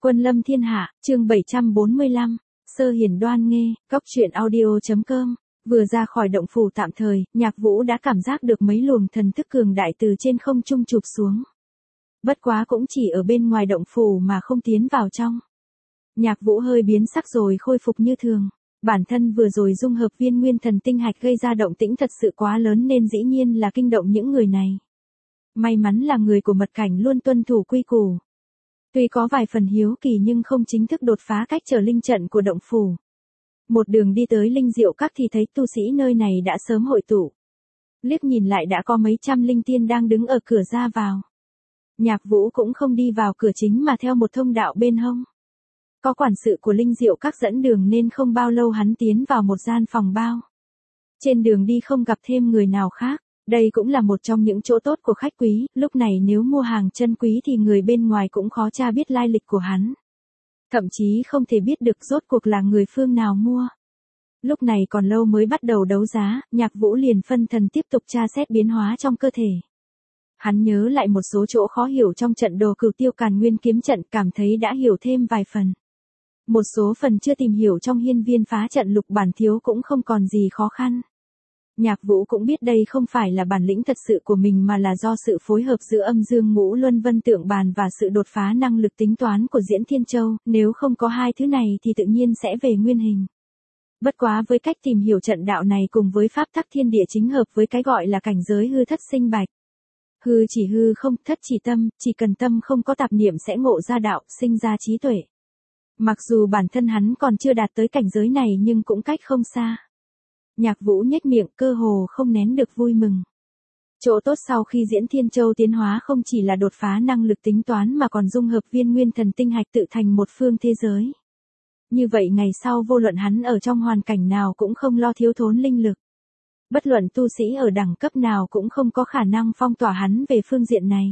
Quân lâm thiên hạ, chương 745, Sơ Hiền Đoan Nghê, Cóc truyện audio.com. Vừa ra khỏi động phủ tạm thời, Nhạc Vũ đã cảm giác được mấy luồng thần thức cường đại từ trên không trung chụp xuống. Bất quá cũng chỉ ở bên ngoài động phủ mà không tiến vào trong. Nhạc Vũ hơi biến sắc rồi khôi phục như thường. Bản thân vừa rồi dung hợp viên nguyên thần tinh hạch gây ra động tĩnh thật sự quá lớn nên dĩ nhiên là kinh động những người này. May mắn là người của mật cảnh luôn tuân thủ quy củ. Tuy có vài phần hiếu kỳ nhưng không chính thức đột phá cách trở linh trận của động phủ. Một đường đi tới Linh Diệu Các thì thấy tu sĩ nơi này đã sớm hội tụ. Liếc nhìn lại đã có mấy trăm linh tiên đang đứng ở cửa ra vào. Nhạc Vũ cũng không đi vào cửa chính mà theo một thông đạo bên hông. Có quản sự của Linh Diệu Các dẫn đường nên không bao lâu hắn tiến vào một gian phòng bao. Trên đường đi không gặp thêm người nào khác. Đây cũng là một trong những chỗ tốt của khách quý, lúc này nếu mua hàng chân quý thì người bên ngoài cũng khó tra biết lai lịch của hắn. Thậm chí không thể biết được rốt cuộc là người phương nào mua. Lúc này còn lâu mới bắt đầu đấu giá, Nhạc Vũ liền phân thần tiếp tục tra xét biến hóa trong cơ thể. Hắn nhớ lại một số chỗ khó hiểu trong trận đồ Cửu Tiêu Càn Nguyên kiếm trận, cảm thấy đã hiểu thêm vài phần. Một số phần chưa tìm hiểu trong hiên viên phá trận lục bản thiếu cũng không còn gì khó khăn. Nhạc Vũ cũng biết đây không phải là bản lĩnh thật sự của mình mà là do sự phối hợp giữa âm dương ngũ luân vân tượng bàn và sự đột phá năng lực tính toán của Diễn Thiên Châu, nếu không có hai thứ này thì tự nhiên sẽ về nguyên hình. Bất quá với cách tìm hiểu trận đạo này cùng với pháp tắc thiên địa chính hợp với cái gọi là cảnh giới hư thất sinh bạch. Hư chỉ hư không, thất chỉ tâm, chỉ cần tâm không có tạp niệm sẽ ngộ ra đạo, sinh ra trí tuệ. Mặc dù bản thân hắn còn chưa đạt tới cảnh giới này nhưng cũng cách không xa. Nhạc Vũ nhếch miệng cơ hồ không nén được vui mừng. Chỗ tốt sau khi Diễn Thiên Châu tiến hóa không chỉ là đột phá năng lực tính toán mà còn dung hợp viên nguyên thần tinh hạch tự thành một phương thế giới. Như vậy ngày sau vô luận hắn ở trong hoàn cảnh nào cũng không lo thiếu thốn linh lực. Bất luận tu sĩ ở đẳng cấp nào cũng không có khả năng phong tỏa hắn về phương diện này.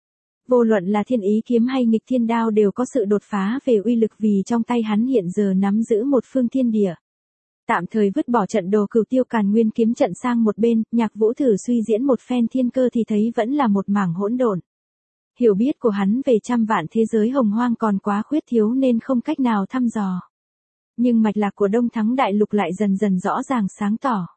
Vô luận là thiên ý kiếm hay nghịch thiên đao đều có sự đột phá về uy lực vì trong tay hắn hiện giờ nắm giữ một phương thiên địa. Tạm thời vứt bỏ trận đồ Cửu Tiêu Càn Nguyên kiếm trận sang một bên, Nhạc Vũ thử suy diễn một phen thiên cơ thì thấy vẫn là một mảng hỗn độn. Hiểu biết của hắn về trăm vạn thế giới hồng hoang còn quá khuyết thiếu nên không cách nào thăm dò. Nhưng mạch lạc của Đông Thắng Đại Lục lại dần dần rõ ràng sáng tỏ.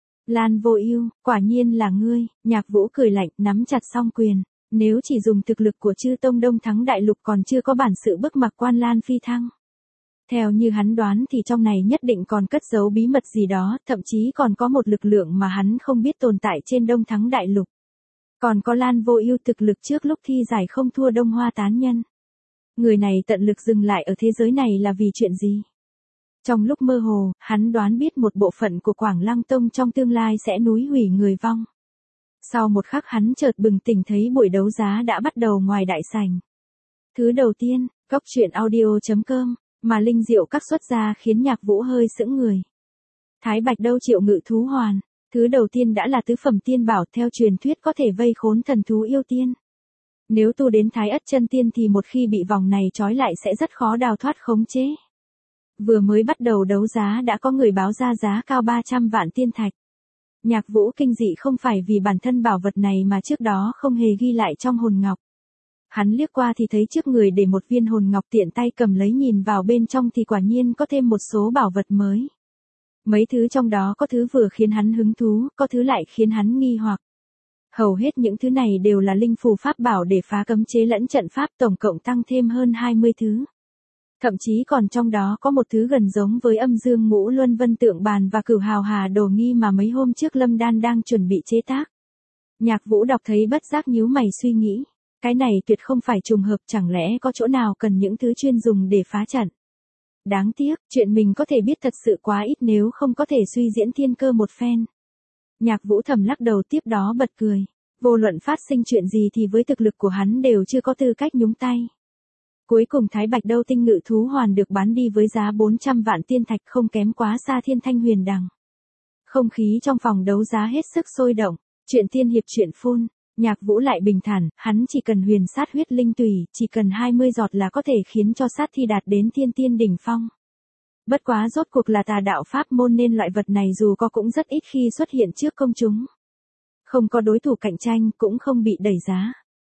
Lan Vô Ưu, quả nhiên là ngươi, Nhạc Vũ cười lạnh, nắm chặt song quyền. Nếu chỉ dùng thực lực của chư tông Đông Thắng Đại Lục còn chưa có bản sự bức mặc Quan Lan phi thăng. Theo như hắn đoán thì trong này nhất định còn cất giấu bí mật gì đó, thậm chí còn có một lực lượng mà hắn không biết tồn tại trên Đông Thắng Đại Lục. Còn có Lan Vô Ưu thực lực trước lúc thi giải không thua Đông Hoa Tán Nhân. Người này tận lực dừng lại ở thế giới này là vì chuyện gì? Trong lúc mơ hồ, hắn đoán biết một bộ phận của Quảng Lăng Tông trong tương lai sẽ núi hủy người vong. Sau một khắc hắn chợt bừng tỉnh thấy buổi đấu giá đã bắt đầu ngoài đại sảnh. Thứ đầu tiên, Cóc truyện audio.com. Mà Linh Diệu Các xuất ra khiến Nhạc Vũ hơi sững người. Thái Bạch Đâu Triệu Ngự Thú Hoàn, thứ đầu tiên đã là tứ phẩm tiên bảo theo truyền thuyết có thể vây khốn thần thú yêu tiên. Nếu tu đến Thái Ất Chân Tiên thì một khi bị vòng này trói lại sẽ rất khó đào thoát khống chế. Vừa mới bắt đầu đấu giá đã có người báo ra giá cao 300 vạn tiên thạch. Nhạc Vũ kinh dị không phải vì bản thân bảo vật này mà trước đó không hề ghi lại trong hồn ngọc. Hắn liếc qua thì thấy trước người để một viên hồn ngọc tiện tay cầm lấy nhìn vào bên trong thì quả nhiên có thêm một số bảo vật mới. Mấy thứ trong đó có thứ vừa khiến hắn hứng thú, có thứ lại khiến hắn nghi hoặc. Hầu hết những thứ này đều là linh phù pháp bảo để phá cấm chế lẫn trận pháp tổng cộng tăng thêm hơn 20 thứ. Thậm chí còn trong đó có một thứ gần giống với âm dương ngũ luân vân tượng bàn và Cửu Hào Hà đồ nghi mà mấy hôm trước Lâm Đan đang chuẩn bị chế tác. Nhạc Vũ đọc thấy bất giác nhíu mày suy nghĩ. Cái này tuyệt không phải trùng hợp, chẳng lẽ có chỗ nào cần những thứ chuyên dùng để phá trận. Đáng tiếc, chuyện mình có thể biết thật sự quá ít nếu không có thể suy diễn thiên cơ một phen. Nhạc Vũ thầm lắc đầu tiếp đó bật cười. Vô luận phát sinh chuyện gì thì với thực lực của hắn đều chưa có tư cách nhúng tay. Cuối cùng Thái Bạch Đâu Tinh Ngự Thú Hoàn được bán đi với giá 400 vạn tiên thạch không kém quá xa Thiên Thanh Huyền Đằng. Không khí trong phòng đấu giá hết sức sôi động, chuyện tiên hiệp chuyện phun. Nhạc Vũ lại bình thản, hắn chỉ cần huyền sát huyết linh tùy, chỉ cần 20 giọt là có thể khiến cho sát thi đạt đến thiên tiên đỉnh phong. Bất quá rốt cuộc là tà đạo pháp môn nên loại vật này dù có cũng rất ít khi xuất hiện trước công chúng. Không có đối thủ cạnh tranh cũng không bị đẩy giá.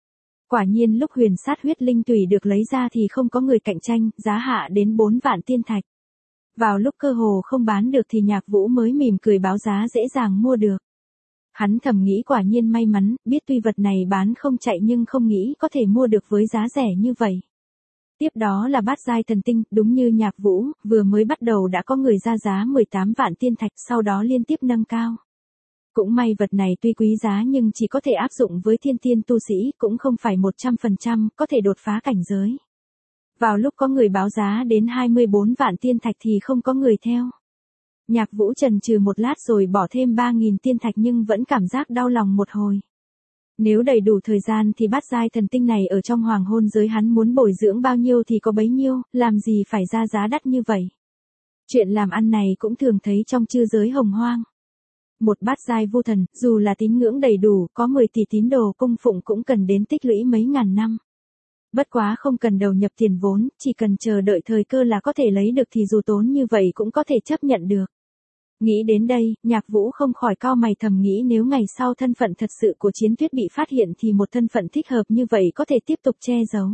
Quả nhiên lúc huyền sát huyết linh tùy được lấy ra thì không có người cạnh tranh, giá hạ đến 4 vạn tiên thạch. Vào lúc cơ hồ không bán được thì Nhạc Vũ mới mỉm cười báo giá dễ dàng mua được. Hắn thầm nghĩ quả nhiên may mắn, biết tuy vật này bán không chạy nhưng không nghĩ có thể mua được với giá rẻ như vậy. Tiếp đó là bát giai thần tinh, đúng như Nhạc Vũ, vừa mới bắt đầu đã có người ra giá 18 vạn tiên thạch, sau đó liên tiếp nâng cao. Cũng may vật này tuy quý giá nhưng chỉ có thể áp dụng với thiên tiên tu sĩ, cũng không phải 100% có thể đột phá cảnh giới. Vào lúc có người báo giá đến 24 vạn tiên thạch thì không có người theo. Nhạc Vũ chần chừ một lát rồi bỏ thêm 3.000 tiên thạch nhưng vẫn cảm giác đau lòng một hồi. Nếu đầy đủ thời gian thì bát giai thần tinh này ở trong hoàng hôn giới hắn muốn bồi dưỡng bao nhiêu thì có bấy nhiêu, làm gì phải ra giá đắt như vậy. Chuyện làm ăn này cũng thường thấy trong chư giới hồng hoang. Một bát giai vu thần, dù là tín ngưỡng đầy đủ, có 10 tỷ tín đồ cung phụng cũng cần đến tích lũy mấy ngàn năm. Bất quá không cần đầu nhập tiền vốn, chỉ cần chờ đợi thời cơ là có thể lấy được thì dù tốn như vậy cũng có thể chấp nhận được. Nghĩ đến đây, Nhạc Vũ không khỏi cau mày thầm nghĩ nếu ngày sau thân phận thật sự của Chiến Tuyết bị phát hiện thì một thân phận thích hợp như vậy có thể tiếp tục che giấu.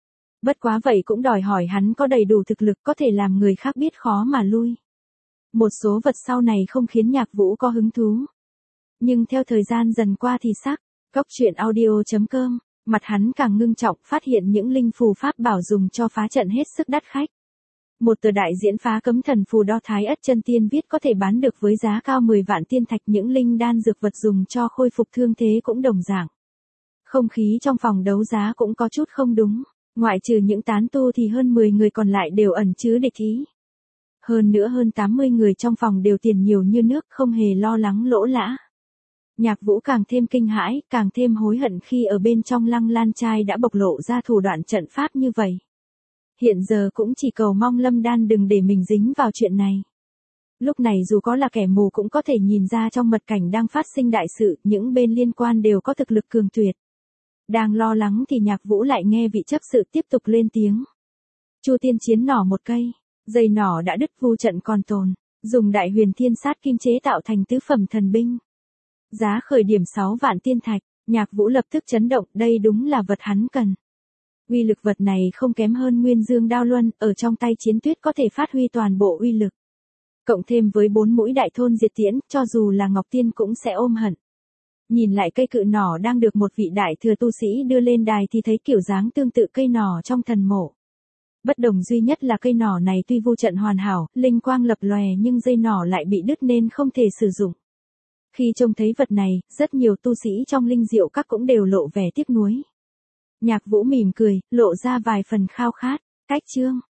Bất quá vậy cũng đòi hỏi hắn có đầy đủ thực lực có thể làm người khác biết khó mà lui. Một số vật sau này không khiến Nhạc Vũ có hứng thú. Nhưng theo thời gian dần qua thì sắc, Cóc Truyện Audio.com, mặt hắn càng ngưng trọng phát hiện những linh phù pháp bảo dùng cho phá trận hết sức đắt khách. Một tờ đại diễn phá cấm thần phù đo Thái Ất chân tiên viết có thể bán được với giá cao 10 vạn tiên thạch, những linh đan dược vật dùng cho khôi phục thương thế cũng đồng dạng. Không khí trong phòng đấu giá cũng có chút không đúng, ngoại trừ những tán tu thì hơn 10 người còn lại đều ẩn chứa địch ý. Hơn nữa hơn 80 người trong phòng đều tiền nhiều như nước, không hề lo lắng lỗ lã. Nhạc Vũ càng thêm kinh hãi, càng thêm hối hận khi ở bên trong Lăng Lan trai đã bộc lộ ra thủ đoạn trận pháp như vậy. Hiện giờ cũng chỉ cầu mong Lâm Đan đừng để mình dính vào chuyện này. Lúc này dù có là kẻ mù cũng có thể nhìn ra trong mật cảnh đang phát sinh đại sự, những bên liên quan đều có thực lực cường tuyệt. Đang lo lắng thì Nhạc Vũ lại nghe vị chấp sự tiếp tục lên tiếng. Chu tiên chiến nỏ một cây, dây nỏ đã đứt, vu trận còn tồn, dùng đại huyền thiên sát kim chế tạo thành tứ phẩm thần binh. Giá khởi điểm 6 vạn tiên thạch, Nhạc Vũ lập tức chấn động, đây đúng là vật hắn cần. Uy lực vật này không kém hơn Nguyên Dương Đao Luân, ở trong tay Chiến Tuyết có thể phát huy toàn bộ uy lực. Cộng thêm với 4 mũi đại thôn diệt tiễn, cho dù là Ngọc Tiên cũng sẽ ôm hận. Nhìn lại cây cự nỏ đang được một vị đại thừa tu sĩ đưa lên đài thì thấy kiểu dáng tương tự cây nỏ trong thần mộ. Bất đồng duy nhất là cây nỏ này tuy vu trận hoàn hảo, linh quang lập lòe nhưng dây nỏ lại bị đứt nên không thể sử dụng. Khi trông thấy vật này, rất nhiều tu sĩ trong linh diệu các cũng đều lộ vẻ tiếc nuối. Nhạc Vũ mỉm cười, lộ ra vài phần khao khát. Cách chương